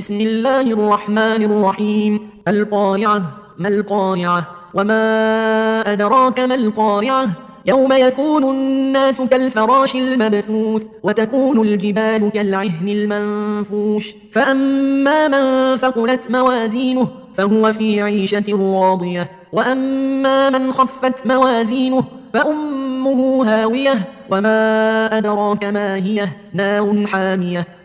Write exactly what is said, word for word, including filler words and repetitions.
بسم الله الرحمن الرحيم. القارعة. ما القارعة؟ وما أدراك ما القارعة؟ يوم يكون الناس كالفراش المبثوث وتكون الجبال كالعهن المنفوش فأما من ثقلت موازينه فهو في عيشة راضية وأما من خفت موازينه فأمه هاوية وما أدراك ما هي نار حامية